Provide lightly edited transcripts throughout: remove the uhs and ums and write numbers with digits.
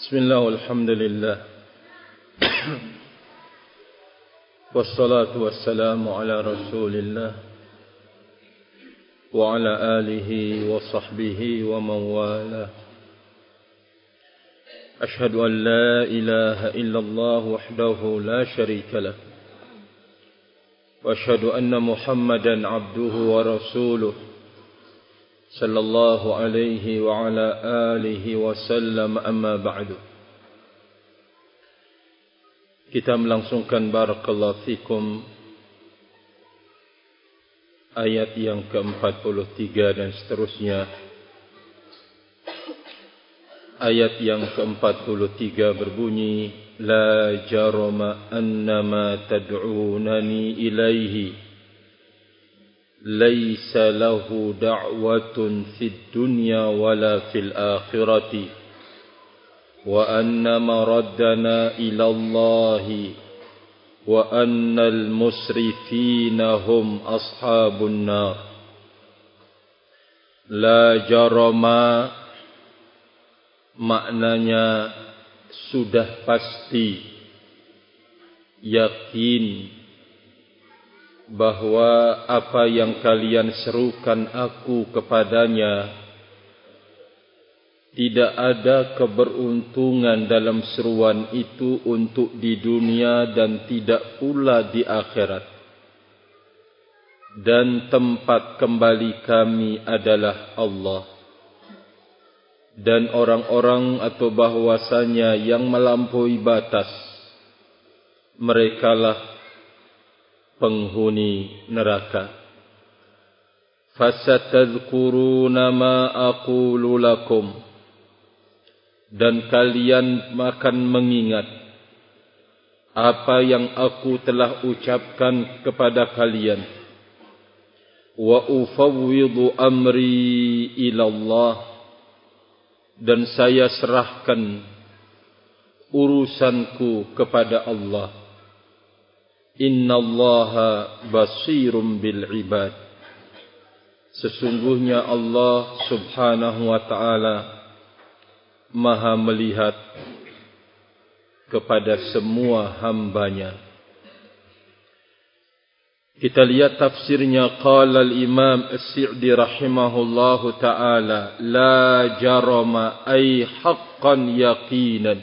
Bismillah walhamdulillah wassalatu wassalamu ala rasulillah wa ala alihi wa sahbihi wa man wala. Ashhadu an la ilaha illallah wahdahu la sharika lah wa ashhadu anna Muhammadan abduhu wa rasuluh sallallahu alaihi wa ala alihi wa sallam, amma ba'du. Kita melangsungkan barakallahu fikum ayat yang ke-43 dan seterusnya. Ayat yang ke-43 berbunyi, la jarama annama tad'unani ilaihi ليس له دعوة في الدنيا ولا في الآخرة وأن مردنا إلى الله وأن المسرفين هم أصحاب النار. لا جرم maknanya sudah pasti, yakin bahwa apa yang kalian serukan aku kepadanya, tidak ada keberuntungan dalam seruan itu untuk di dunia dan tidak pula di akhirat. Dan tempat kembali kami adalah Allah. Dan orang-orang atau bahwasanya yang melampaui batas, merekalah penghuni neraka. Fasatadhkuruna ma aqulu lakum, dan kalian akan mengingat apa yang aku telah ucapkan kepada kalian. Wa ufawwidu amri ila Allah, dan saya serahkan urusanku kepada Allah. Innallaha basirum bil ibad. Sesungguhnya Allah subhanahu wa ta'ala maha melihat kepada semua hambanya. Kita lihat tafsirnya. Qala al-imam as-Sa'di rahimahullahu ta'ala, la jarama ay haqqan yaqinan,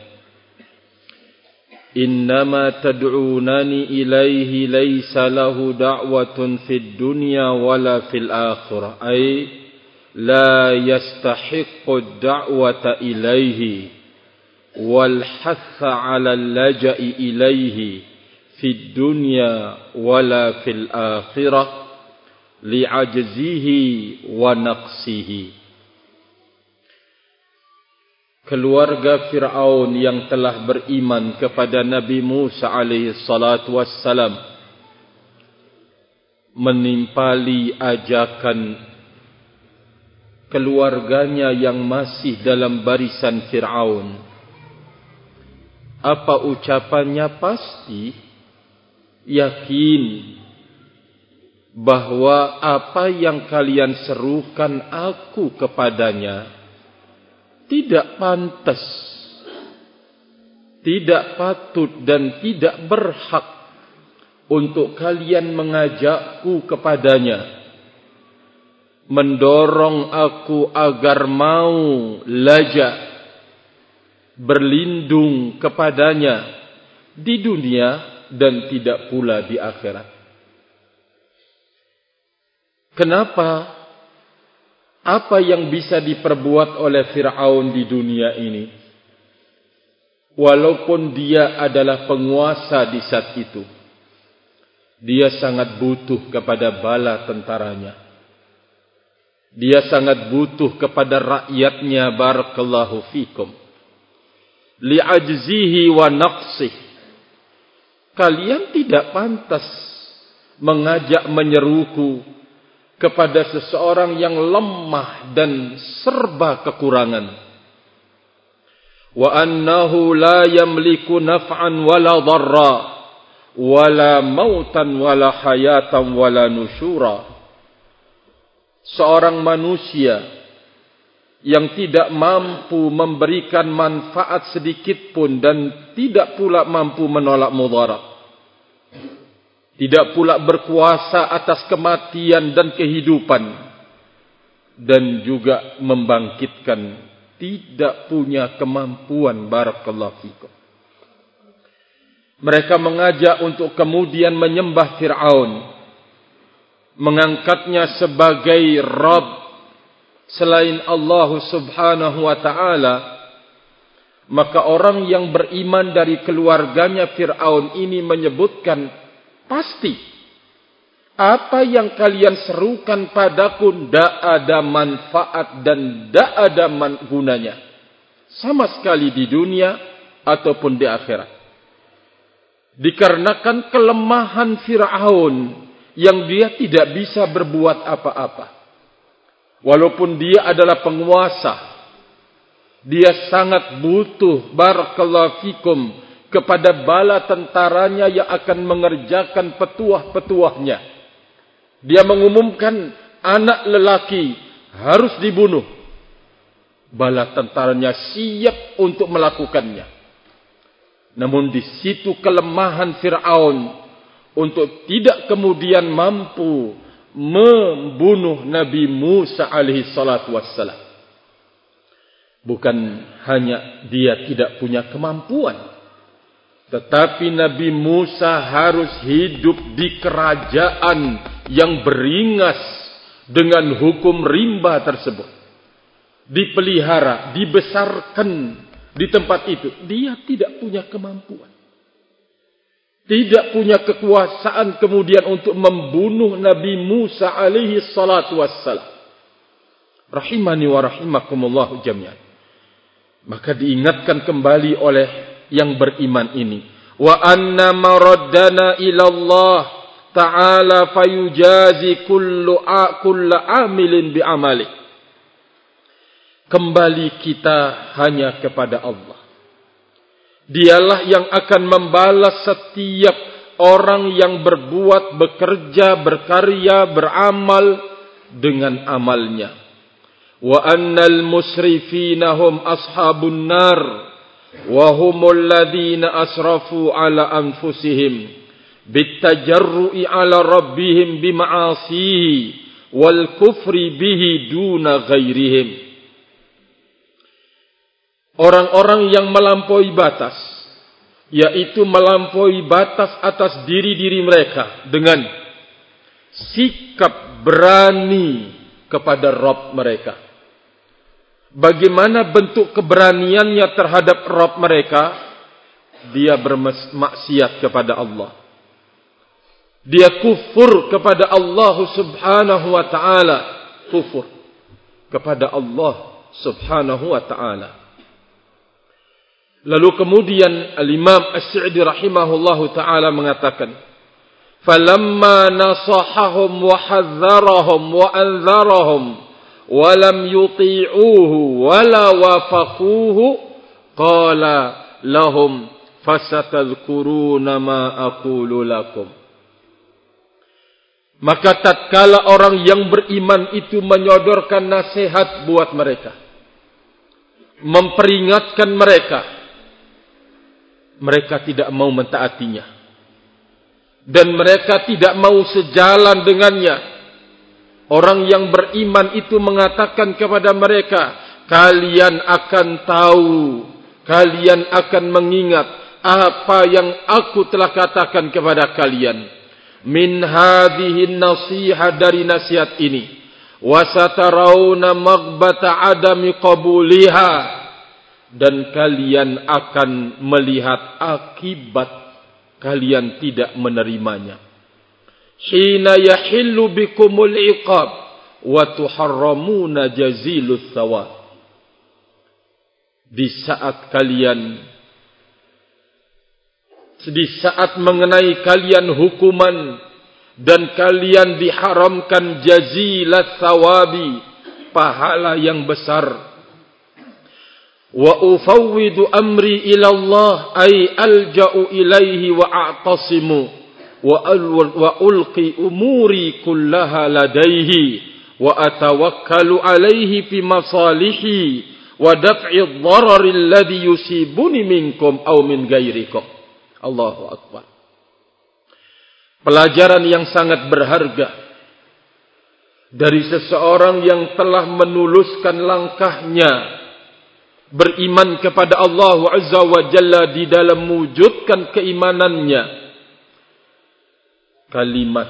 innama tad'unani ilaihi laysa lahu da'watun fid dunya wala fil akhirah, ay la yastahiqqu ad-da'wata ilaihi wal hatha 'ala al-laja'i ilaihi fid dunya wala fil akhirah li'ajzihi wa naqsihi. Keluarga Fir'aun yang telah beriman kepada Nabi Musa alaihi salatu wassalam menimpali ajakan keluarganya yang masih dalam barisan Fir'aun. Apa ucapannya? Pasti yakin bahwa apa yang kalian serukan aku kepadanya tidak pantas, tidak patut dan tidak berhak untuk kalian mengajakku kepadanya, mendorong aku agar mau laja berlindung kepadanya di dunia dan tidak pula di akhirat. Kenapa? Apa yang bisa diperbuat oleh Fir'aun di dunia ini? Walaupun dia adalah penguasa di saat itu, dia sangat butuh kepada bala tentaranya. Dia sangat butuh kepada rakyatnya, barakallahu fikum. Li'ajzihi wa naqsih. Kalian tidak pantas mengajak menyeruku kepada seseorang yang lemah dan serba kekurangan. Wa annahu la yamliku naf'an wala dharra wala mautan wala hayatan wala nusyura. Seorang manusia yang tidak mampu memberikan manfaat sedikit pun dan tidak pula mampu menolak mudarat. Tidak pula berkuasa atas kematian dan kehidupan, dan juga membangkitkan, tidak punya kemampuan. Barakallahu fikum. Mereka mengajak untuk kemudian menyembah Fir'aun, mengangkatnya sebagai Rabb selain Allah subhanahu wa ta'ala. Maka orang yang beriman dari keluarganya Fir'aun ini menyebutkan, pasti apa yang kalian serukan padaku tidak ada manfaat dan tidak ada gunanya sama sekali di dunia ataupun di akhirat. Dikarenakan kelemahan Fir'aun yang dia tidak bisa berbuat apa-apa. Walaupun dia adalah penguasa, dia sangat butuh, barakallahu fikum, kepada bala tentaranya yang akan mengerjakan petuah-petuahnya. Dia mengumumkan anak lelaki harus dibunuh. Bala tentaranya siap untuk melakukannya. Namun di situ kelemahan Fir'aun untuk tidak kemudian mampu membunuh Nabi Musa alaihi salatu wassalam. Bukan hanya dia tidak punya kemampuan, tetapi Nabi Musa harus hidup di kerajaan yang beringas dengan hukum rimba tersebut. Dipelihara, dibesarkan di tempat itu. Dia tidak punya kemampuan, tidak punya kekuasaan kemudian untuk membunuh Nabi Musa alaihi salatu wassalam. Rahimani wa rahimakumullah jami'an. Maka diingatkan kembali oleh yang beriman ini, wa anna maraddana ila Allah ta'ala fayujazi kullu amilin bi amali. Kembali kita hanya kepada Allah. Dialah yang akan membalas setiap orang yang berbuat, bekerja, berkarya, beramal dengan amalnya. Wa annal musrifina hum ashabun nar wa humul ladhina asrafu ala anfusihim bitajarru'i ala rabbihim bima'asihi wal kufri bihi duna ghairihim. Orang-orang yang melampaui batas, yaitu melampaui batas atas diri-diri mereka dengan sikap berani kepada Rabb mereka. Bagaimana bentuk keberaniannya terhadap Rabb mereka? Dia bermaksiat kepada Allah. Dia kufur kepada Allah subhanahu wa ta'ala. Kufur kepada Allah subhanahu wa ta'ala. Lalu kemudian Al-Imam As-Sa'di rahimahullahu ta'ala mengatakan, falamma nasahahum wa hadzarahum wa anzarahum wa lam yuti'uhu wa la wafaquhu qala lahum fasatadhkuruna ma aqulu lakum. Maka tatkala orang yang beriman itu menyodorkan nasihat buat mereka, memperingatkan mereka, mereka tidak mau mentaatinya, dan mereka tidak mau sejalan dengannya. Orang yang beriman itu mengatakan kepada mereka, kalian akan tahu, kalian akan mengingat apa yang aku telah katakan kepada kalian. Min hadhihi nasiha, dari nasihat ini. Wasatarawna maghbata adami qabuliha, dan kalian akan melihat akibat kalian tidak menerimanya. Hina yahillu bikumul iqab wa tuharramuna jazilus thawab. Di saat mengenai kalian hukuman dan kalian diharamkan jazilat thawabi, pahala yang besar. Wa ufawwidu amri ila Allah, ay alja'u ilaihi wa a'tasimu wa ulqi umuri kullaha ladaihi wa atawakkalu alaihi fi masalihi wa daf'i ad-darari alladhi yusibuni minkum aw min ghairikum. Allahu akbar. Pelajaran yang sangat berharga dari seseorang yang telah menuluskan langkahnya beriman kepada Allah Azza wa Jalla di dalam mewujudkan keimanannya. Kalimat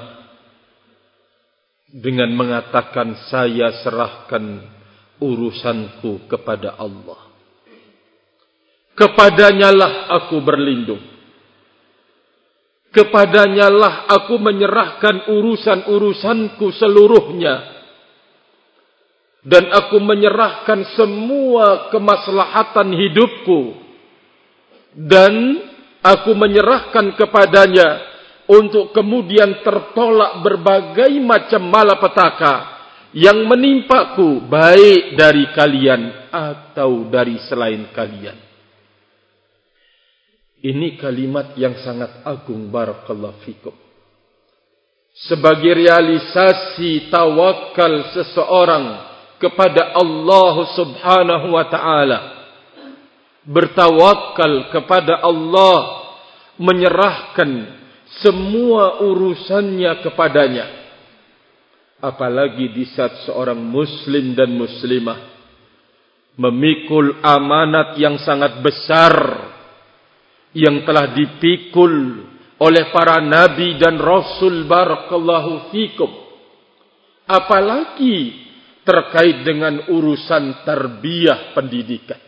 dengan mengatakan, saya serahkan urusanku kepada Allah. Kepadanya lah aku berlindung. Kepadanya lah aku menyerahkan urusan-urusanku seluruhnya. Dan aku menyerahkan semua kemaslahatan hidupku. Dan aku menyerahkan kepadanya untuk kemudian tertolak berbagai macam malapetaka yang menimpaku, baik dari kalian atau dari selain kalian. Ini kalimat yang sangat agung, barakallahu fikum. Sebagai realisasi tawakal seseorang kepada Allah Subhanahu wa ta'ala. Bertawakal kepada Allah, menyerahkan semua urusannya kepadanya. Apalagi di saat seorang muslim dan muslimah memikul amanat yang sangat besar yang telah dipikul oleh para nabi dan rasul, barakallahu fikum. Apalagi terkait dengan urusan tarbiyah pendidikan.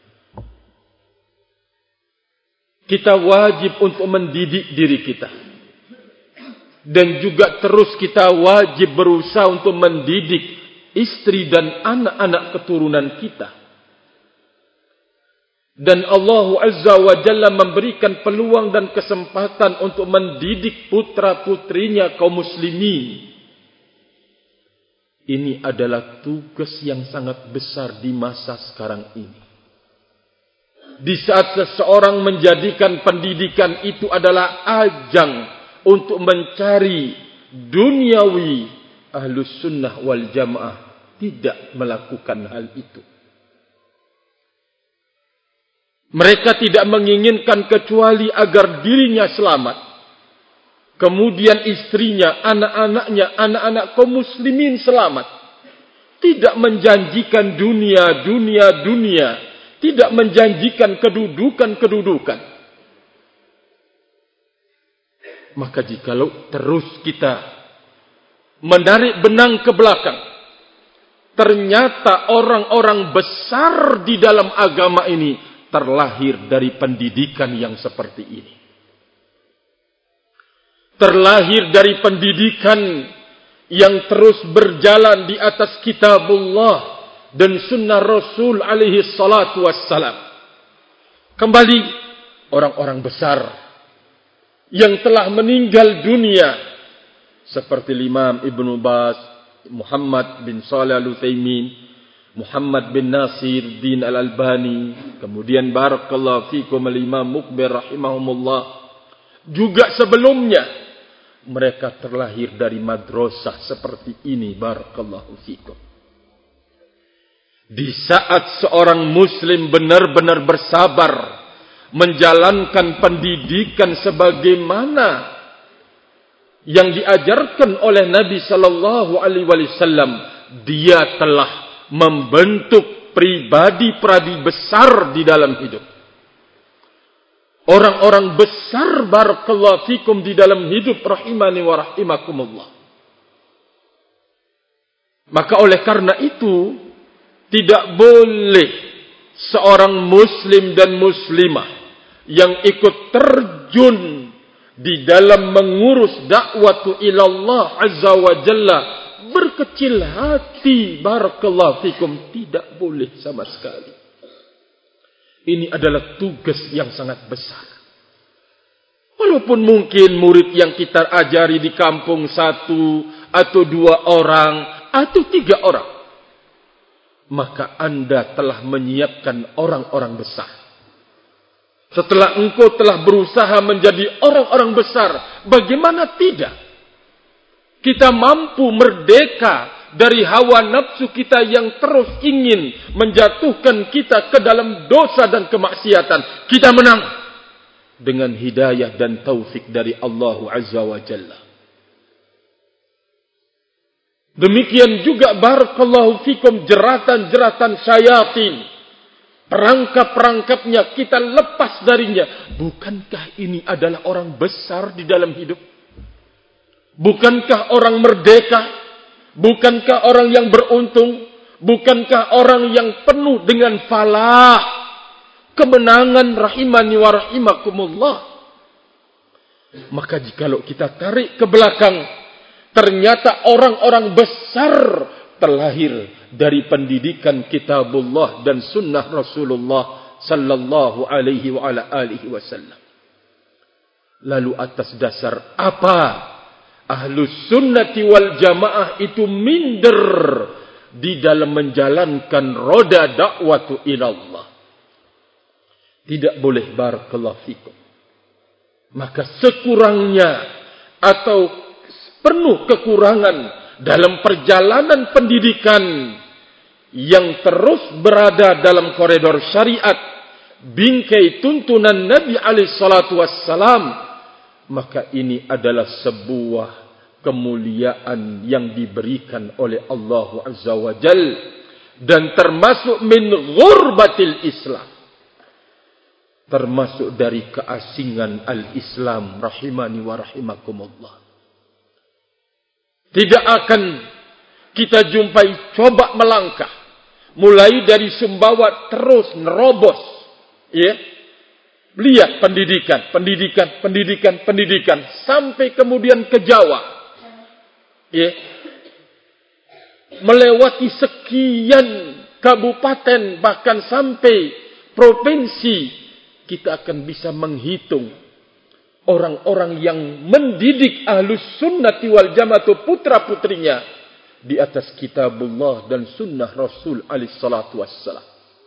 Kita wajib untuk mendidik diri kita. Dan juga terus kita wajib berusaha untuk mendidik istri dan anak-anak keturunan kita. Dan Allah Azza wa Jalla memberikan peluang dan kesempatan untuk mendidik putra-putrinya kaum muslimin. Ini adalah tugas yang sangat besar di masa sekarang ini. Di saat seseorang menjadikan pendidikan itu adalah ajang untuk mencari duniawi, Ahlus Sunnah wal Jamaah tidak melakukan hal itu. Mereka tidak menginginkan kecuali agar dirinya selamat. Kemudian istrinya, anak-anaknya, anak-anak kaum muslimin selamat. Tidak menjanjikan dunia. Tidak menjanjikan kedudukan. Maka jikalau terus kita menarik benang ke belakang, ternyata orang-orang besar di dalam agama ini terlahir dari pendidikan yang seperti ini. Terlahir dari pendidikan yang terus berjalan di atas kitabullah dan sunnah Rasul alaihi salatu wassalam. Kembali orang-orang besar yang telah meninggal dunia seperti Imam Ibnu Baz, Muhammad bin Shalih Al-Utsaimin, Muhammad bin Nasir Din Al-Albani, kemudian barakallahu fikum Imam Muqbil rahimahumullah. Juga sebelumnya mereka terlahir dari madrasah seperti ini, barakallahu fikum. Di saat seorang muslim benar-benar bersabar menjalankan pendidikan sebagaimana yang diajarkan oleh Nabi sallallahu alaihi wasallam, dia telah membentuk pribadi-pribadi besar di dalam hidup. Orang-orang besar, barakallahu fikum, di dalam hidup, rahimani wa rahimakumullah. Maka oleh karena itu, tidak boleh seorang muslim dan muslimah yang ikut terjun di dalam mengurus dakwah ilallah azza wa jalla berkecil hati, barakallahu fikum. Tidak boleh sama sekali. Ini adalah tugas yang sangat besar. Walaupun mungkin murid yang kita ajari di kampung 1 atau 2 orang atau 3 orang, maka Anda telah menyiapkan orang-orang besar. Setelah engkau telah berusaha menjadi orang-orang besar, bagaimana tidak? Kita mampu merdeka dari hawa nafsu kita yang terus ingin menjatuhkan kita ke dalam dosa dan kemaksiatan. Kita menang dengan hidayah dan taufik dari Allah Azza wa Jalla. Demikian juga barakallahu fikum jeratan-jeratan syayatin. Perangkap-perangkapnya kita lepas darinya. Bukankah ini adalah orang besar di dalam hidup? Bukankah orang merdeka? Bukankah orang yang beruntung? Bukankah orang yang penuh dengan falah, kemenangan, rahimani wa rahimakumullah? Maka jikalau kita tarik ke belakang, ternyata orang-orang besar terlahir dari pendidikan kitabullah dan sunnah Rasulullah sallallahu alaihi wa ala alihi wasallam. Lalu atas dasar apa Ahlus Sunnati wal Jamaah itu minder di dalam menjalankan roda dakwatu ilallah? Tidak boleh, barakallahu fikum. Maka sekurangnya atau penuh kekurangan dalam perjalanan pendidikan yang terus berada dalam koridor syariat, bingkai tuntunan Nabi alaihi salatu wassalam, maka ini adalah sebuah kemuliaan yang diberikan oleh Allah Azza wa Jal, dan termasuk min ghurbatil Islam, termasuk dari keasingan al-Islam, rahimani wa rahimakumullah. Tidak akan kita jumpai coba melangkah mulai dari Sumbawa terus nerobos, ya. Lihat pendidikan sampai kemudian ke Jawa, ya. Melewati sekian kabupaten bahkan sampai provinsi, kita akan bisa menghitung orang-orang yang mendidik Ahlus Sunnati wal Jamaah putra-putrinya di atas kitabullah dan sunnah Rasul alaihi salatu wassalam.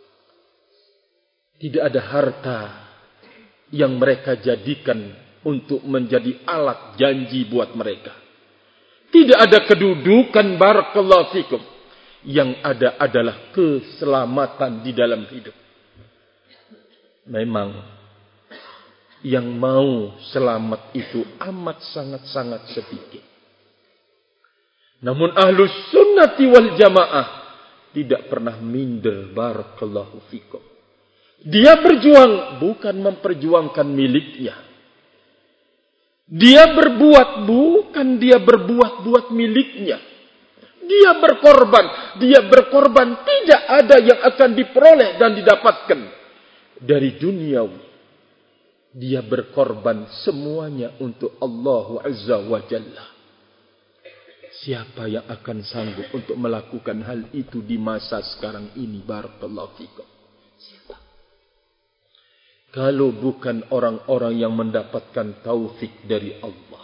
Tidak ada harta yang mereka jadikan untuk menjadi alat janji buat mereka. Tidak ada kedudukan, barakallahu fikum. Yang ada adalah keselamatan di dalam hidup. Memang yang mau selamat itu amat sangat-sangat sedikit. Namun Ahlus Sunnati wal Jamaah tidak pernah minder, barakallahu fikum. Dia berjuang bukan memperjuangkan miliknya. Dia berbuat bukan dia berbuat miliknya. Dia berkorban tidak ada yang akan diperoleh dan didapatkan dari duniawi. Dia berkorban semuanya untuk Allah Azza wa Jalla. Siapa yang akan sanggup untuk melakukan hal itu di masa sekarang ini, barakallahu fikum? Siapa? Kalau bukan orang-orang yang mendapatkan taufik dari Allah.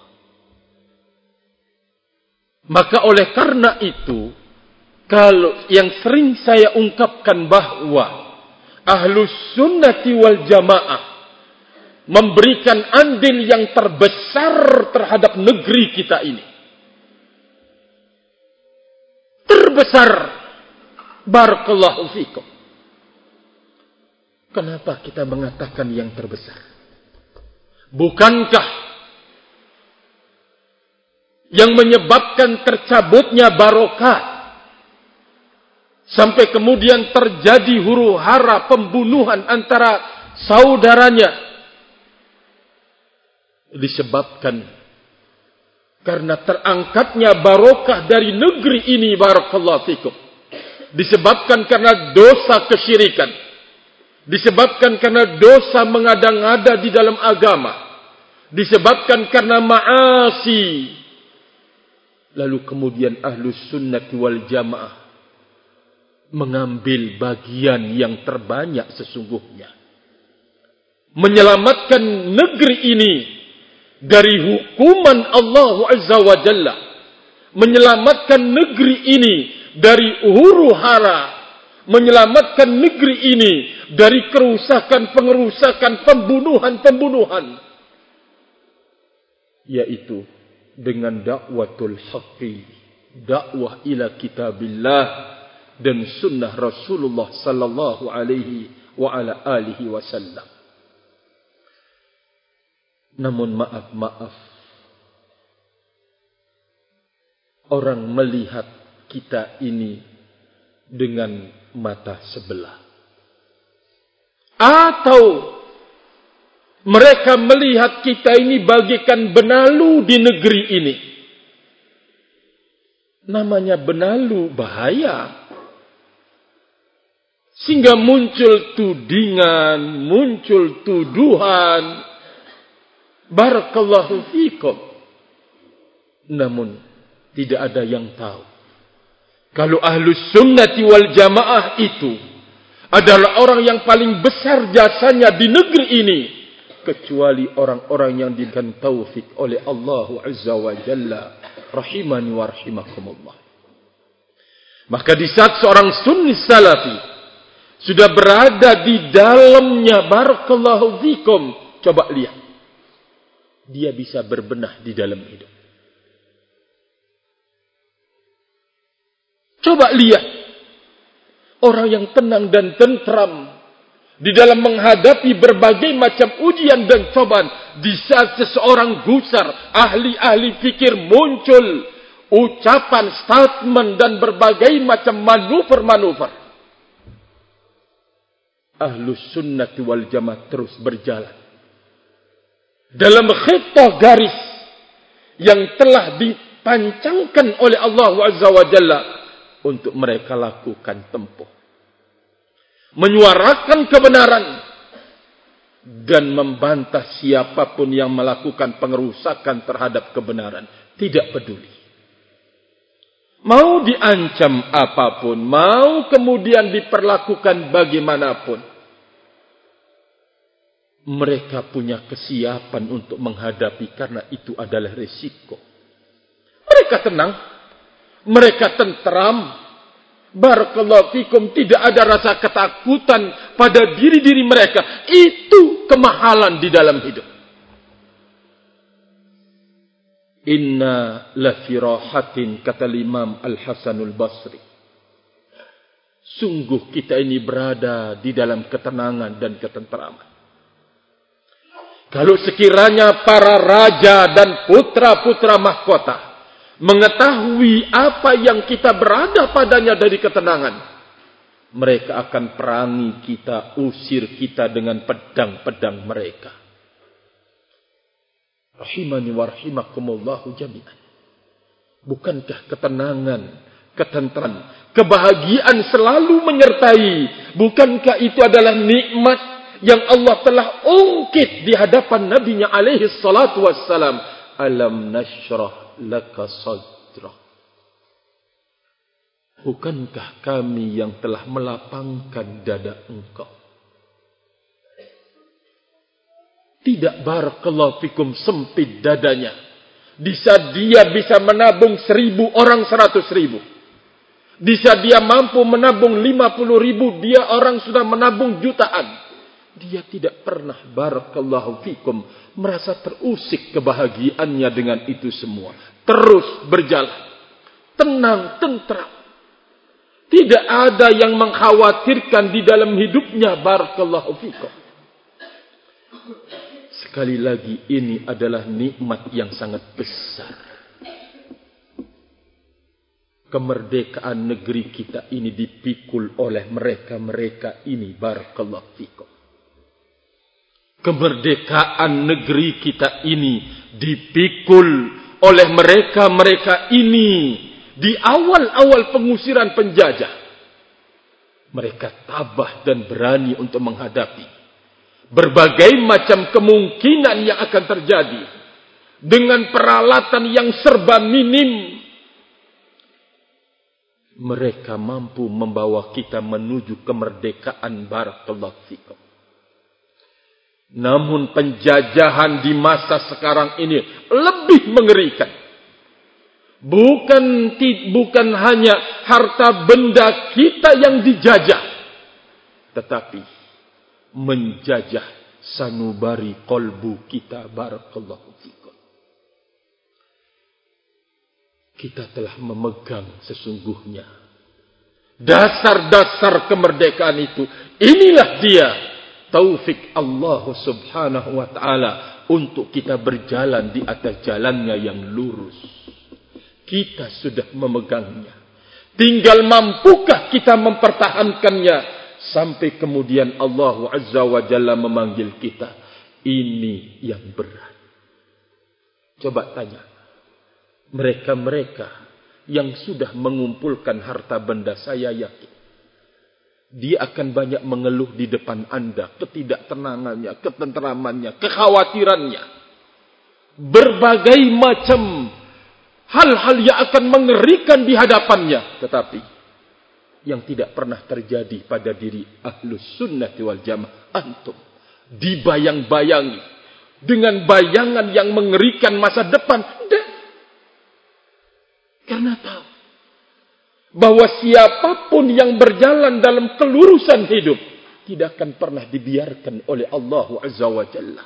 Maka oleh karena itu, kalau yang sering saya ungkapkan bahwa Ahlus Sunnati wal Jamaah memberikan andil yang terbesar terhadap negeri kita ini. Terbesar, barakallahu fikum. Kenapa kita mengatakan yang terbesar? Bukankah yang menyebabkan tercabutnya barokah sampai kemudian terjadi huru-hara pembunuhan antara saudaranya disebabkan karena terangkatnya barokah dari negeri ini, barakallahu fikum. Disebabkan karena dosa kesyirikan. Disebabkan karena dosa mengada-ngada di dalam agama. Disebabkan karena ma'asi. Lalu kemudian Ahlus Sunnati wal Jamaah mengambil bagian yang terbanyak sesungguhnya. Menyelamatkan negeri ini dari hukuman Allah Azza wa Jalla. Menyelamatkan negeri ini dari huru-hara. Menyelamatkan negeri ini dari kerusakan-pengerusakan, pembunuhan-pembunuhan. Yaitu dengan dakwatul haqqi dakwah ila kitabillah dan sunnah Rasulullah sallallahu alaihi wa ala alihi wasallam. Namun maaf, orang melihat kita ini dengan mata sebelah. Atau mereka melihat kita ini bagaikan benalu di negeri ini. Namanya benalu bahaya. Sehingga muncul tudingan, muncul tuduhan. Barakallahu fikum. Namun tidak ada yang tahu. Kalau Ahlus Sunnati wal Jamaah itu adalah orang yang paling besar jasanya di negeri ini. Kecuali orang-orang yang diberikan taufik oleh Allah Azza wa Jalla. Rahimani wa rahimakumullah. Maka di saat seorang sunni salafi sudah berada di dalamnya, barakallahu fikum, coba lihat. Dia bisa berbenah di dalam hidup. Coba lihat. Orang yang tenang dan tentram di dalam menghadapi berbagai macam ujian dan cobaan. Di saat seseorang gusar, ahli-ahli fikir muncul. Ucapan, statement dan berbagai macam manuver-manuver. Ahlus Sunnati wal Jamaah terus berjalan dalam khitah garis yang telah dipancangkan oleh Allah Azza wa Jalla untuk mereka lakukan tempuh. Menyuarakan kebenaran dan membantah siapapun yang melakukan pengerusakan terhadap kebenaran. Tidak peduli. Mau diancam apapun, mau kemudian diperlakukan bagaimanapun. Mereka punya kesiapan untuk menghadapi karena itu adalah risiko. Mereka tenang. Mereka tentram. Barakallahu fikum. Tidak ada rasa ketakutan pada diri-diri mereka. Itu kemahalan di dalam hidup. Inna lafi rahatin, kata Imam Al-Hasanul Basri. Sungguh kita ini berada di dalam ketenangan dan ketenteraman. Kalau sekiranya para raja dan putra-putra mahkota mengetahui apa yang kita berada padanya dari ketenangan, mereka akan perangi kita, usir kita dengan pedang-pedang mereka. Rahimani wa rahimakumullahu jami'an. Bukankah ketenangan, ketenteraman, kebahagiaan selalu menyertai? Bukankah itu adalah nikmat yang Allah telah ungkit di hadapan Nabi-Nya alaihi salatu wassalam? Alam nashrah laka sadrak. Bukankah kami yang telah melapangkan dada engkau? Tidak, barakallahu fikum, sempit dadanya. Di saat dia bisa menabung 1.000 orang 100.000. Di saat dia mampu menabung 50.000, dia orang sudah menabung jutaan. Dia tidak pernah, barakallahu fikum, merasa terusik kebahagiaannya dengan itu semua. Terus berjalan. Tenang, tentram. Tidak ada yang mengkhawatirkan di dalam hidupnya, barakallahu fikum. Sekali lagi, ini adalah nikmat yang sangat besar. Kemerdekaan negeri kita ini dipikul oleh mereka-mereka ini, barakallahu fikum. Kemerdekaan negeri kita ini dipikul oleh mereka-mereka ini di awal-awal pengusiran penjajah. Mereka tabah dan berani untuk menghadapi berbagai macam kemungkinan yang akan terjadi dengan peralatan yang serba minim. Mereka mampu membawa kita menuju kemerdekaan, barakallahu fikum. Namun penjajahan di masa sekarang ini lebih mengerikan. Bukan hanya harta benda kita yang dijajah, tetapi menjajah sanubari qalbu kita, barakallahu fikum. kita telah memegang sesungguhnya dasar-dasar kemerdekaan itu. Inilah dia taufik Allah subhanahu wa ta'ala untuk kita berjalan di atas jalannya yang lurus. Kita sudah memegangnya. Tinggal mampukah kita mempertahankannya sampai kemudian Allah azza wa jalla memanggil kita. Ini yang berat. Coba tanya mereka-mereka yang sudah mengumpulkan harta benda, saya yakin dia akan banyak mengeluh di depan Anda, ketidaktenangannya, ketenteramannya, kekhawatirannya, berbagai macam hal-hal yang akan mengerikan di hadapannya. Tetapi yang tidak pernah terjadi pada diri Ahlus Sunnah wal Jamaah, antum dibayang-bayangi dengan bayangan yang mengerikan masa depan. Karena tahu bahwa siapapun yang berjalan dalam kelurusan hidup tidak akan pernah dibiarkan oleh Allah Azza wa Jalla.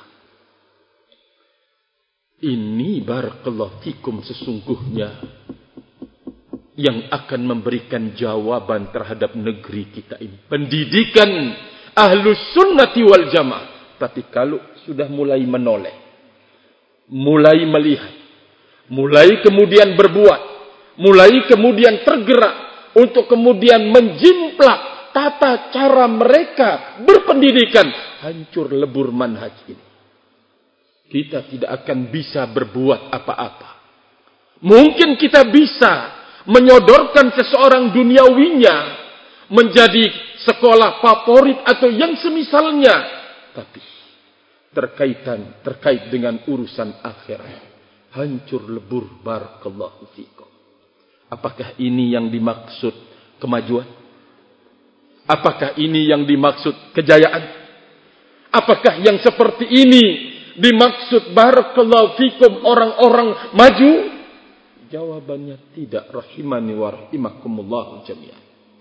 Ini barakallahu fikum sesungguhnya yang akan memberikan jawaban terhadap negeri kita ini. Pendidikan Ahlus Sunnati wal Jamaah. Tapi kalau sudah mulai menoleh, mulai melihat, mulai kemudian berbuat, mulai kemudian tergerak untuk kemudian menjimplak tata cara mereka berpendidikan, hancur lebur manhaj ini. Kita tidak akan bisa berbuat apa-apa. Mungkin kita bisa menyodorkan seseorang duniawinya menjadi sekolah favorit atau yang semisalnya, tapi terkait dengan urusan akhirat, hancur lebur barakallahu fikum. Apakah ini yang dimaksud kemajuan? Apakah ini yang dimaksud kejayaan? Apakah yang seperti ini dimaksud barakallahu fikum orang-orang maju? Jawabannya tidak, rahimani wa rahimakumullah jami'an.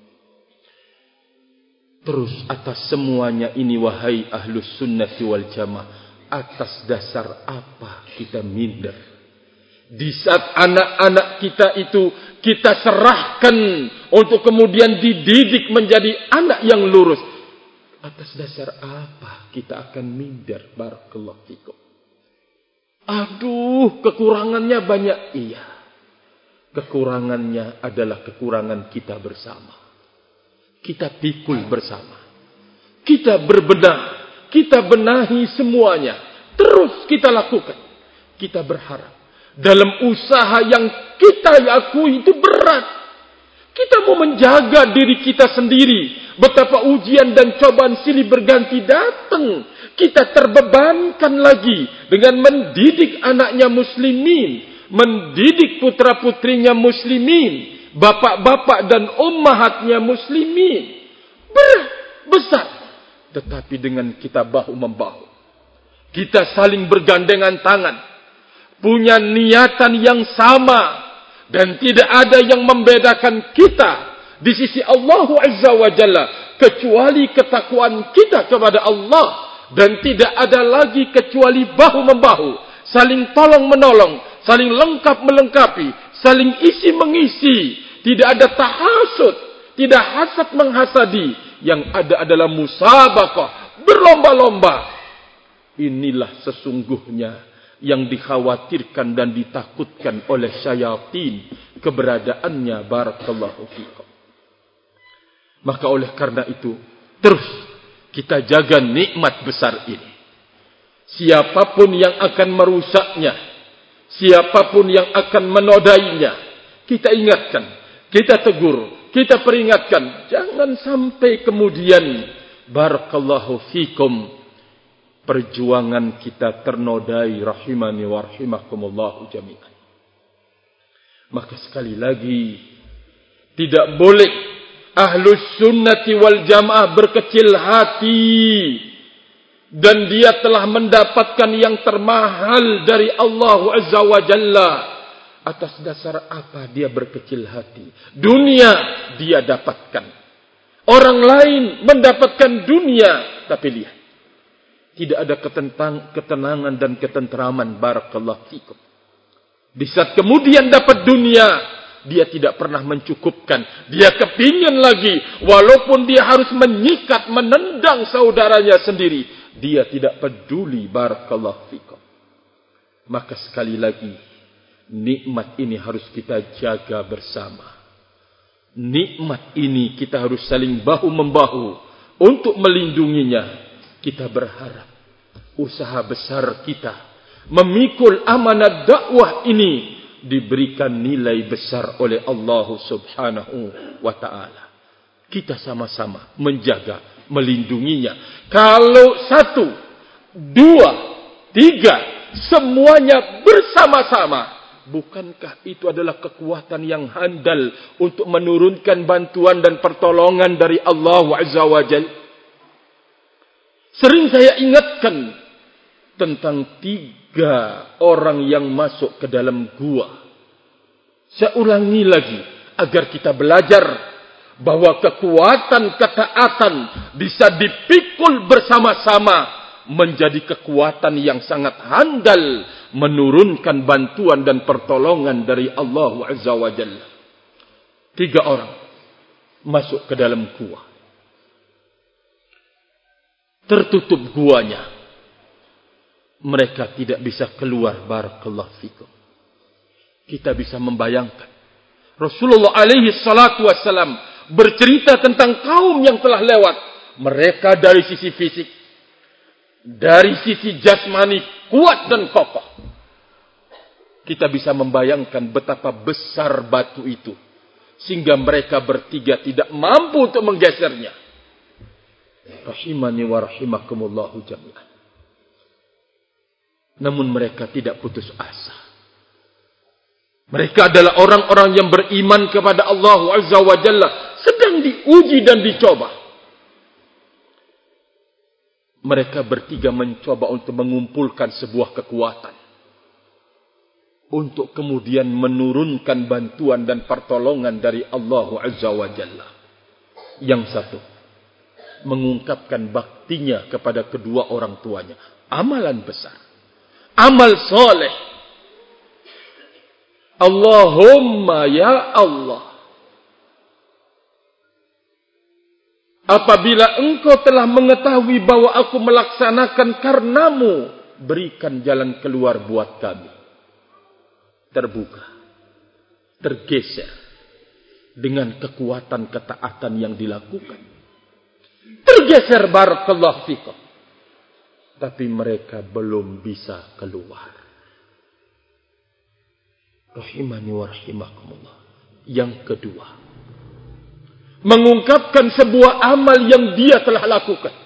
Terus atas semuanya ini wahai Ahlus Sunnati wal Jamaah, atas dasar apa kita minder? Di saat anak-anak kita itu kita serahkan untuk kemudian dididik menjadi anak yang lurus, atas dasar apa kita akan minder? Barakallahu fikum. Aduh, kekurangannya banyak. Iya, kekurangannya adalah kekurangan kita bersama. Kita pikul bersama, kita berbenah, kita benahi semuanya, terus kita lakukan. Kita berharap dalam usaha yang kita akui itu berat, kita mau menjaga diri kita sendiri. Betapa ujian dan cobaan silih berganti datang, kita terbebankan lagi dengan mendidik anaknya muslimin, mendidik putra-putrinya muslimin, bapak-bapak dan ummahatnya muslimin. Berat, besar. Tetapi dengan kita bahu-membahu, kita saling bergandengan tangan, punya niatan yang sama, dan tidak ada yang membedakan kita di sisi Allah Azza wa Jalla kecuali ketakwaan kita kepada Allah, dan tidak ada lagi kecuali bahu-membahu, saling tolong-menolong, saling lengkap-melengkapi, saling isi-mengisi. Tidak ada tahasud, tidak hasad menghasadi. Yang ada adalah musabaqah, berlomba-lomba. Inilah sesungguhnya yang dikhawatirkan dan ditakutkan oleh syayatin, keberadaannya barakallahu fikum. Maka oleh karena itu, terus kita jaga nikmat besar ini. Siapapun yang akan merusaknya, siapapun yang akan menodainya, kita ingatkan, kita tegur, kita peringatkan. Jangan sampai kemudian barakallahu fikum perjuangan kita ternodai, rahimani wa rahimakumullah jami'an. Maka sekali lagi, tidak boleh Ahlus Sunnati wal Jamaah berkecil hati, dan dia telah mendapatkan yang termahal dari Allah Azza wa Jalla. Atas dasar apa dia berkecil hati? Dunia dia dapatkan, orang lain mendapatkan dunia. Tapi lihat, tidak ada ketenangan dan ketenteraman barakallahu fikum Di saat kemudian dapat dunia, dia tidak pernah mencukupkan. Dia kepingin lagi. Walaupun dia harus menyikat, menendang saudaranya sendiri. Dia tidak peduli. Barakallahu fikum. Maka sekali lagi, nikmat ini harus kita jaga bersama. Nikmat ini kita harus saling bahu-membahu untuk melindunginya. Kita berharap usaha besar kita memikul amanah dakwah ini diberikan nilai besar oleh Allah Subhanahu wa ta'ala. Kita sama-sama menjaga, melindunginya. Kalau 1, 2, 3 semuanya bersama-sama, bukankah itu adalah kekuatan yang handal untuk menurunkan bantuan dan pertolongan dari Allah Azza wa Jalla? Sering saya ingatkan tentang 3 orang yang masuk ke dalam gua. Saya ulangi lagi agar kita belajar bahwa kekuatan ketaatan bisa dipikul bersama-sama menjadi kekuatan yang sangat handal menurunkan bantuan dan pertolongan dari Allah Azza wa Jalla. 3 orang masuk ke dalam gua. Tertutup guanya. Mereka tidak bisa keluar. Barakallahu fikum. Kita bisa membayangkan Rasulullah alaihi salatu wassalam bercerita tentang kaum yang telah lewat. Mereka dari sisi fisik, dari sisi jasmani kuat dan kokoh. Kita bisa membayangkan betapa besar batu itu sehingga mereka bertiga tidak mampu untuk menggesernya. Rahimani wa rahimakumullahu jami'an. Namun mereka tidak putus asa. Mereka adalah orang-orang yang beriman kepada Allah Azza wa Jalla, sedang diuji dan dicoba. Mereka bertiga mencoba untuk mengumpulkan sebuah kekuatan, untuk kemudian menurunkan bantuan dan pertolongan dari Allah Azza wa Jalla. Yang satu, mengungkapkan baktinya kepada kedua orang tuanya. Amalan besar. Amal soleh. Allahumma ya Allah, apabila engkau telah mengetahui bahwa aku melaksanakan karenamu, berikan jalan keluar buat kami. Terbuka, tergeser dengan kekuatan ketaatan yang dilakukan. Tergeser, barakallahu fikum. Tapi mereka belum bisa keluar. Rahimani wa rahimakumullah. Yang kedua, mengungkapkan sebuah amal yang dia telah lakukan,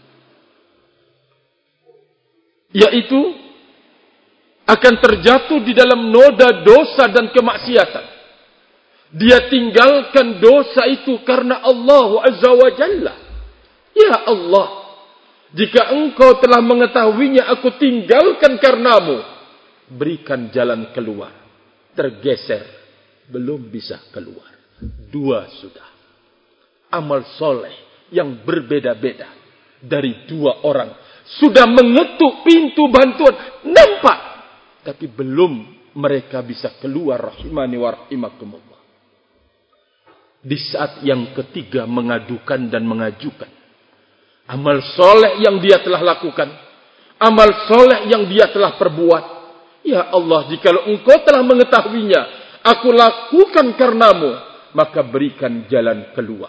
yaitu akan terjatuh di dalam noda dosa dan kemaksiatan. Dia tinggalkan dosa itu karena Allah Azza wa Jalla. Ya Allah, jika engkau telah mengetahuinya, aku tinggalkan karenamu. Berikan jalan keluar. Tergeser. Belum bisa keluar. 2 sudah. Amal soleh yang berbeda-beda. Dari 2 orang. Sudah mengetuk pintu bantuan. Nampak. Tapi belum mereka bisa keluar. Rahimani wa rahimakumullah. Di saat yang ketiga mengadukan dan mengajukan. Amal soleh yang dia telah lakukan. Amal soleh yang dia telah perbuat. Ya Allah, jikalau engkau telah mengetahuinya, aku lakukan karenamu, maka berikan jalan keluar.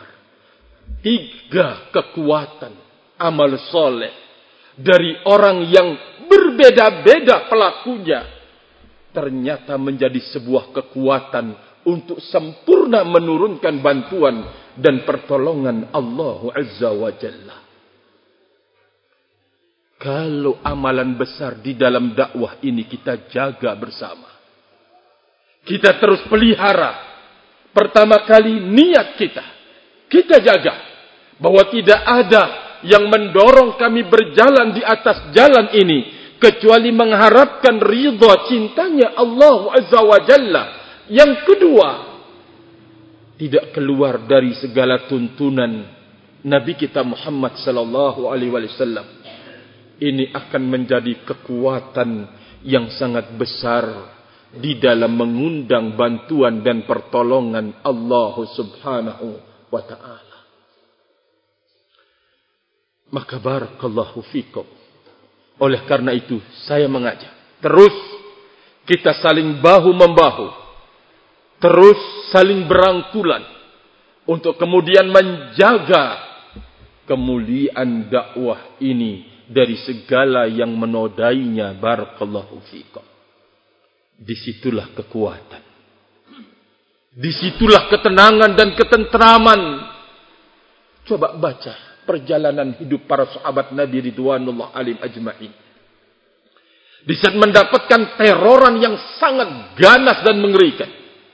3 kekuatan amal soleh dari orang yang berbeda-beda pelakunya, ternyata menjadi sebuah kekuatan untuk sempurna menurunkan bantuan dan pertolongan Allah Azza wa Jalla. Kalau amalan besar di dalam dakwah ini kita jaga bersama, kita terus pelihara. Pertama kali niat kita jaga bahwa tidak ada yang mendorong kami berjalan di atas jalan ini kecuali mengharapkan ridha cintanya Allah Azza wa Jalla. Yang kedua, tidak keluar dari segala tuntunan Nabi kita Muhammad sallallahu alaihi wasallam. Ini akan menjadi kekuatan yang sangat besar di dalam mengundang bantuan dan pertolongan Allah Subhanahu wa ta'ala. Maka barakallahu fikum. Oleh karena itu saya mengajak terus kita saling bahu-membahu, terus saling berangkulan untuk kemudian menjaga kemuliaan dakwah ini dari segala yang menodainya. Barakallahu fikum. Disitulah kekuatan, disitulah ketenangan dan ketentraman. Coba baca perjalanan hidup para sahabat Nabi ridwanullah alaihim ajma'in. Di saat mendapatkan teroran yang sangat ganas dan mengerikan,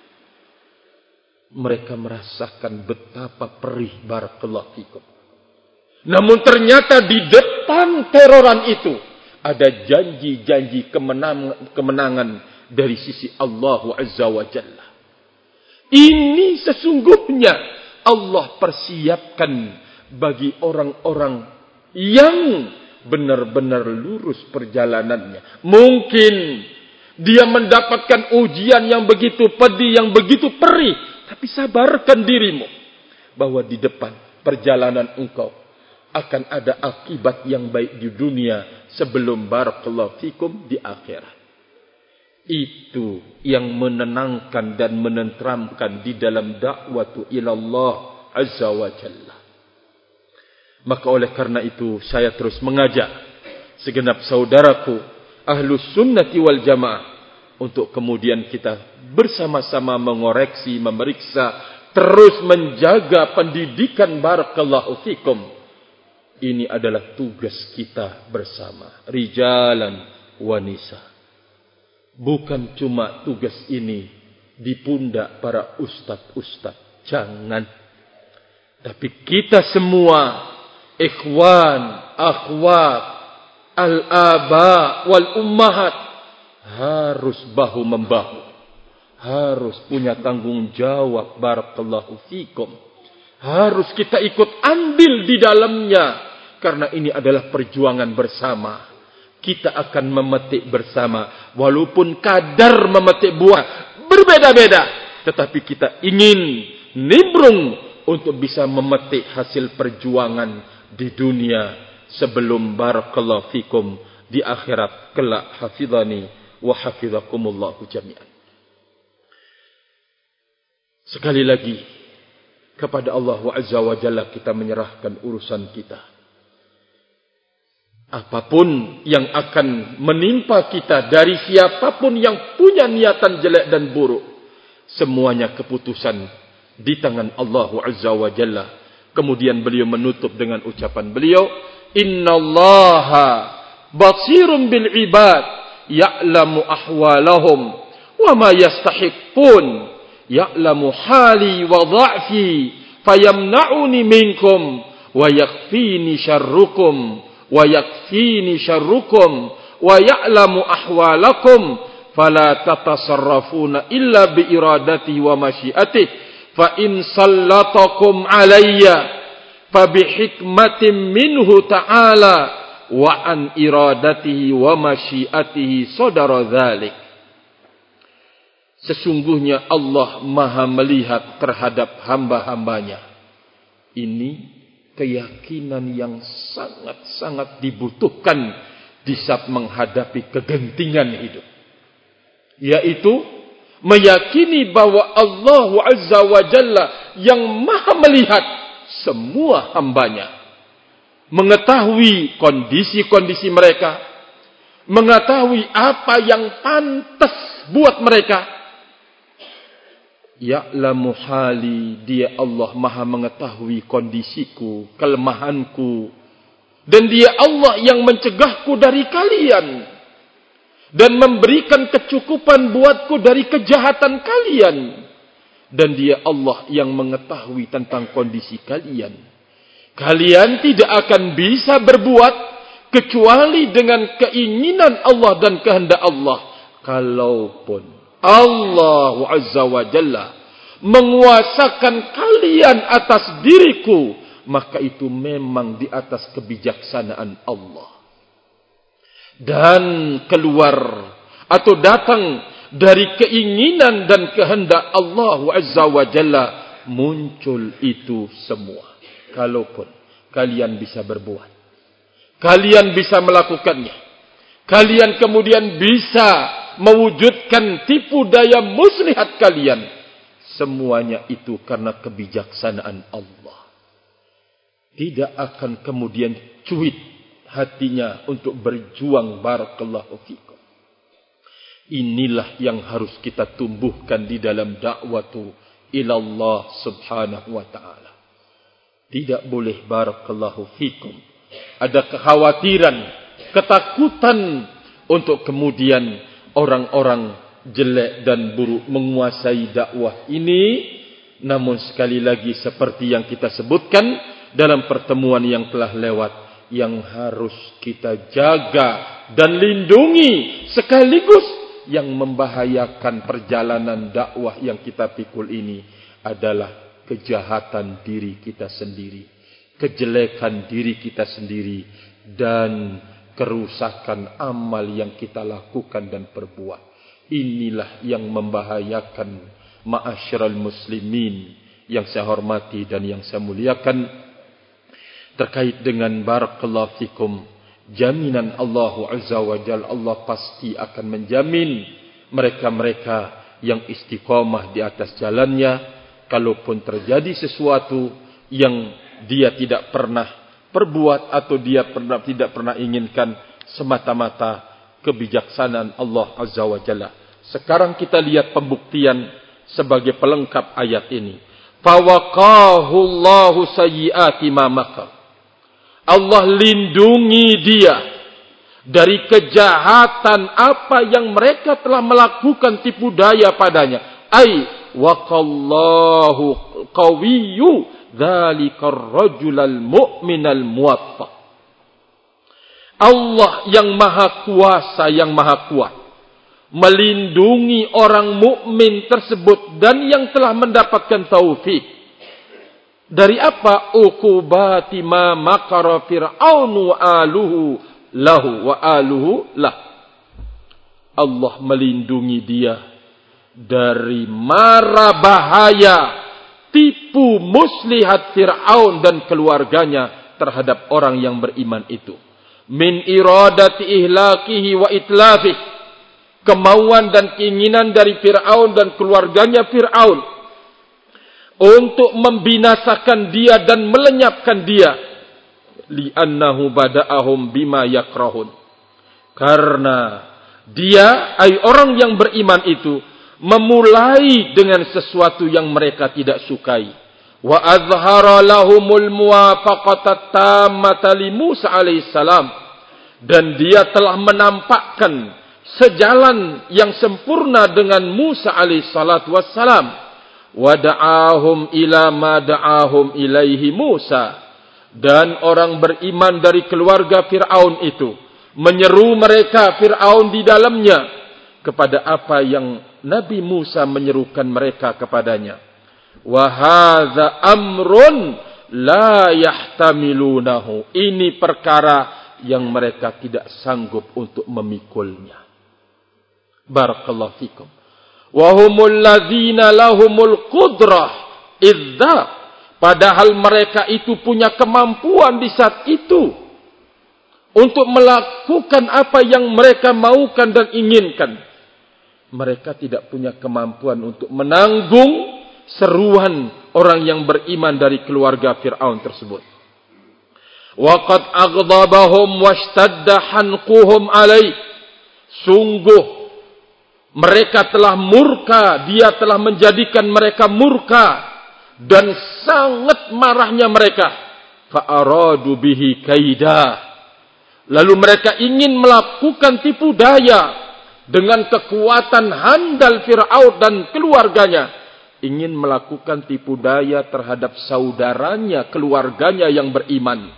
mereka merasakan betapa perih. Barakallahu fikum. Namun ternyata di depan teroran itu ada janji-janji kemenangan dari sisi Allah Azza wa Jalla. Ini sesungguhnya Allah persiapkan bagi orang-orang yang benar-benar lurus perjalanannya. Mungkin dia mendapatkan ujian yang begitu pedih, yang begitu perih, tapi sabarkan dirimu bahwa di depan perjalanan engkau akan ada akibat yang baik di dunia sebelum barakallahu fikum di akhirat. Itu yang menenangkan dan menenteramkan di dalam dakwah ilallah Azza wa Jalla. Maka oleh karena itu saya terus mengajak segenap saudaraku Ahlus Sunnati wal Jamaah untuk kemudian kita bersama-sama mengoreksi, memeriksa, terus menjaga pendidikan barakallahu fikum. Ini adalah tugas kita bersama, rijalan wa nisa. Bukan cuma tugas ini di pundak para ustaz-ustaz, jangan. Tapi kita semua, ikhwan, akhwat, al-aba wal ummahat, harus bahu-membahu. Harus punya tanggung jawab, barakallahu fikum. Harus kita ikut andil di dalamnya. Karena ini adalah perjuangan bersama. Kita akan memetik bersama. Walaupun kadar memetik buah berbeda-beda. Tetapi kita ingin nimbrung untuk bisa memetik hasil perjuangan di dunia. Sebelum barakallahu fikum di akhirat kelak. Hafidhani wa hafidhakumullahu jami'an. Sekali lagi, kepada Allah Azza wa Jalla kita menyerahkan urusan kita. Apapun yang akan menimpa kita dari siapapun yang punya niatan jelek dan buruk, semuanya keputusan di tangan Allah Azza wa Jalla. Kemudian beliau menutup dengan ucapan beliau, Innallaha basirun bil ibad, ya'lamu ahwalahum, wa ma yastahiqun, ya'lamu hali wa dha'fi, fayamna'uni minkum, wa yakfini syarrukum, wa yakfini syarrukum wa ya'lamu ahwalakum fala tatasarrafuna illa bi iradatihi wa masyiatihi fa in sallatakum alayya fa bi hikmatin minhu ta'ala wa an iradatihi wa masyiatihi sadara dzalik. Sesungguhnya Allah Maha melihat terhadap hamba-hambanya. Ini keyakinan yang sangat-sangat dibutuhkan di saat menghadapi kegentingan hidup. Yaitu meyakini bahwa Allah Azza wa Jalla yang Maha melihat semua hambanya. Mengetahui kondisi-kondisi mereka. Mengetahui apa yang pantas buat mereka. Ya'lamu hali, dia Allah Maha mengetahui kondisiku, kelemahanku. Dan dia Allah yang mencegahku dari kalian. Dan memberikan kecukupan buatku dari kejahatan kalian. Dan dia Allah yang mengetahui tentang kondisi kalian. Kalian tidak akan bisa berbuat kecuali dengan keinginan Allah dan kehendak Allah. Kalaupun Allah Azza wa Jalla menguasakan kalian atas diriku, maka itu memang di atas kebijaksanaan Allah. Dan keluar atau datang dari keinginan dan kehendak Allah Azza wa Jalla, muncul itu semua. Kalaupun kalian bisa berbuat, kalian bisa melakukannya, kalian kemudian bisa mewujudkan tipu daya muslihat kalian, semuanya itu karena kebijaksanaan Allah. Tidak akan kemudian cuit hatinya untuk berjuang. Barakallahu fikum. Inilah yang harus kita tumbuhkan di dalam dakwatu ilallah subhanahu wa ta'ala. Tidak boleh, barakallahu fikum, ada kekhawatiran, ketakutan untuk kemudian orang-orang jelek dan buruk menguasai dakwah ini. Namun sekali lagi seperti yang kita sebutkan dalam pertemuan yang telah lewat, yang harus kita jaga dan lindungi sekaligus yang membahayakan perjalanan dakwah yang kita pikul ini adalah kejahatan diri kita sendiri, kejelekan diri kita sendiri, dan kerusakan amal yang kita lakukan dan perbuat. Inilah yang membahayakan ma'asyiral muslimin yang saya hormati dan yang saya muliakan. Terkait dengan barakallahu fikum, jaminan Allah Azza wa Jalla, Allah pasti akan menjamin mereka-mereka yang istiqamah di atas jalannya. Kalaupun terjadi sesuatu yang dia tidak pernah perbuat atau dia tidak pernah inginkan, semata-mata kebijaksanaan Allah Azza wa Jalla. Sekarang kita lihat pembuktian sebagai pelengkap ayat ini. Fawaqahu Allahu sayyiati ma makar. Allah lindungi dia dari kejahatan apa yang mereka telah melakukan tipu daya padanya. Ai waqallahu qawiyyu dzalikar rajulal mu'minal muwaffaq. Allah yang maha kuasa, yang maha kuat, melindungi orang mukmin tersebut dan yang telah mendapatkan taufik. Dari apa? Uqubati ma makara fir'aun wa aluhu lahu wa aluhu lah. Allah melindungi dia dari mara bahaya tipu muslihat Fir'aun dan keluarganya terhadap orang yang beriman itu. Min iradati ihlakihi wa itlafih. Kemauan dan keinginan dari Fir'aun dan keluarganya Fir'aun untuk membinasakan dia dan melenyapkan dia. Li'annahu bada'ahum bima yakrahun. Karena dia, ay orang yang beriman itu, memulai dengan sesuatu yang mereka tidak sukai. Wa azhara lahumul muwafaqata tammata li Musa alaihissalam. Dan dia telah menampakkan sejalan yang sempurna dengan Musa alaihissalatu wassalam. Wada'ahum ila ma da'ahum ilaihi Musa. Dan orang beriman dari keluarga Fir'aun itu menyeru mereka, Fir'aun di dalamnya, kepada apa yang Nabi Musa menyerukan mereka kepadanya. Wa hadza amrun la yahtamilunahu. Ini perkara yang mereka tidak sanggup untuk memikulnya. Barakallahu fikum. Wahumul ladzina lahumul qudrah idza, padahal mereka itu punya kemampuan di saat itu untuk melakukan apa yang mereka maukan dan inginkan. Mereka tidak punya kemampuan untuk menanggung seruan orang yang beriman dari keluarga Fir'aun tersebut. Waqad aghdabahum washtadda hanquhum alaih. Sungguh mereka telah murka, dia telah menjadikan mereka murka dan sangat marahnya mereka. Fa'aradu bihi kaida. Lalu mereka ingin melakukan tipu daya dengan kekuatan handal Fir'aun dan keluarganya. Ingin melakukan tipu daya terhadap saudaranya, keluarganya yang beriman.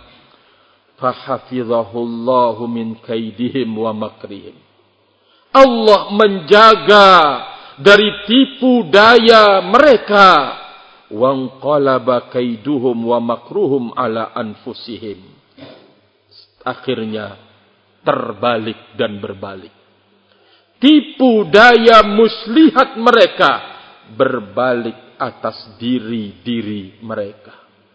Fahafizahullahu min kaidihim wa makrihim. Allah menjaga dari tipu daya mereka. Wanqalaba kaiduhum wa makruhum ala anfusihim. Akhirnya terbalik dan berbalik. tipu daya muslihat mereka berbalik atas diri-diri mereka.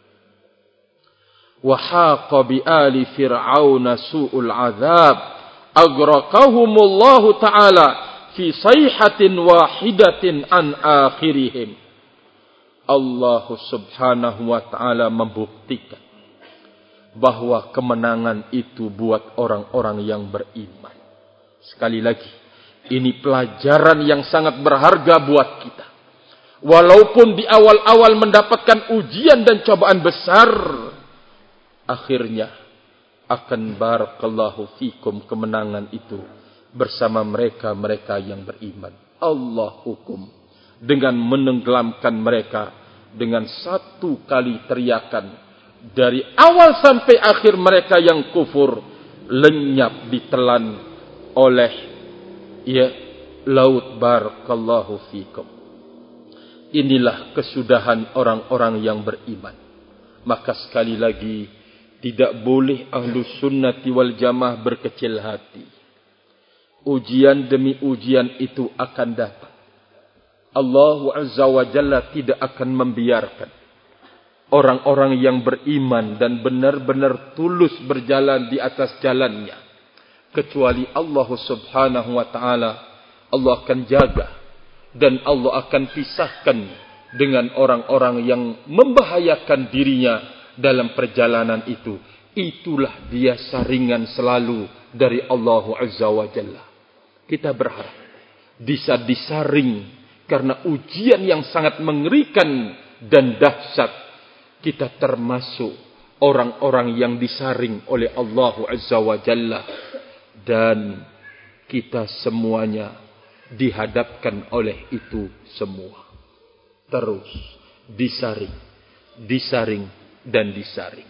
Wa haqa bi ali fir'auna su'ul azab agraqahumullahu ta'ala fi sayhatin wahidatin an akhirihim. Allah subhanahu wa ta'ala membuktikan bahwa kemenangan itu buat orang-orang yang beriman. Sekali lagi, ini pelajaran yang sangat berharga buat kita. Walaupun di awal-awal mendapatkan ujian dan cobaan besar, akhirnya akan barakallahu fikum kemenangan itu bersama mereka-mereka yang beriman. Allah hukum dengan menenggelamkan mereka dengan satu kali teriakan. Dari awal sampai akhir mereka yang kufur lenyap ditelan oleh laut barakallahu fikum. Inilah kesudahan orang-orang yang beriman. Maka sekali lagi, tidak boleh ahlu sunnati wal jamaah berkecil hati. Ujian demi ujian itu akan datang. Allah Azza wa Jalla tidak akan membiarkan orang-orang yang beriman dan benar-benar tulus berjalan di atas jalannya. Kecuali Allah subhanahu wa ta'ala, Allah akan jaga. Dan Allah akan pisahkan dengan orang-orang yang membahayakan dirinya dalam perjalanan itu. Itulah dia saringan selalu dari Allah Azza wa Jalla. Kita berharap bisa disaring karena ujian yang sangat mengerikan dan dahsyat. Kita termasuk orang-orang yang disaring oleh Allah Azza wa Jalla. Dan kita semuanya dihadapkan oleh itu semua. Terus disaring, disaring dan disaring.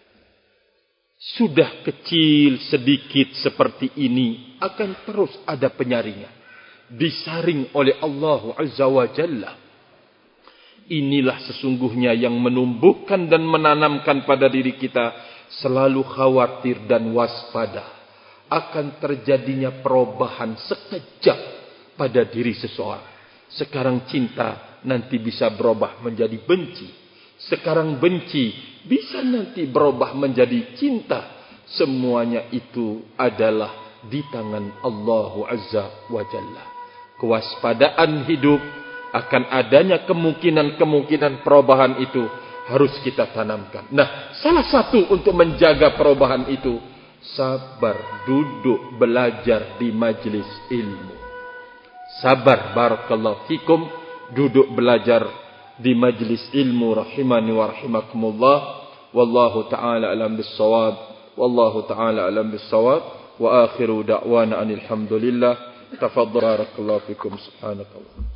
Sudah kecil sedikit seperti ini akan terus ada penyaringan. Disaring oleh Allah Azza wa Jalla. Inilah sesungguhnya yang menumbuhkan dan menanamkan pada diri kita selalu khawatir dan waspada akan terjadinya perubahan sekejap pada diri seseorang. Sekarang cinta nanti bisa berubah menjadi benci. Sekarang benci bisa nanti berubah menjadi cinta. Semuanya itu adalah di tangan Allah Azza wa Jalla. Kewaspadaan hidup akan adanya kemungkinan-kemungkinan perubahan itu harus kita tanamkan. Nah, salah satu untuk menjaga perubahan itu, sabar, duduk, belajar di majlis ilmu. Sabar, barakallahu fikum, duduk belajar di majlis ilmu rahimani wa rahimakumullah. Wallahu ta'ala alam bis-shawab. Wallahu ta'ala alam bis-shawab. Wa akhiru da'wana anil hamdulillah. Tafadhal barakallahu fikum subhanakallah.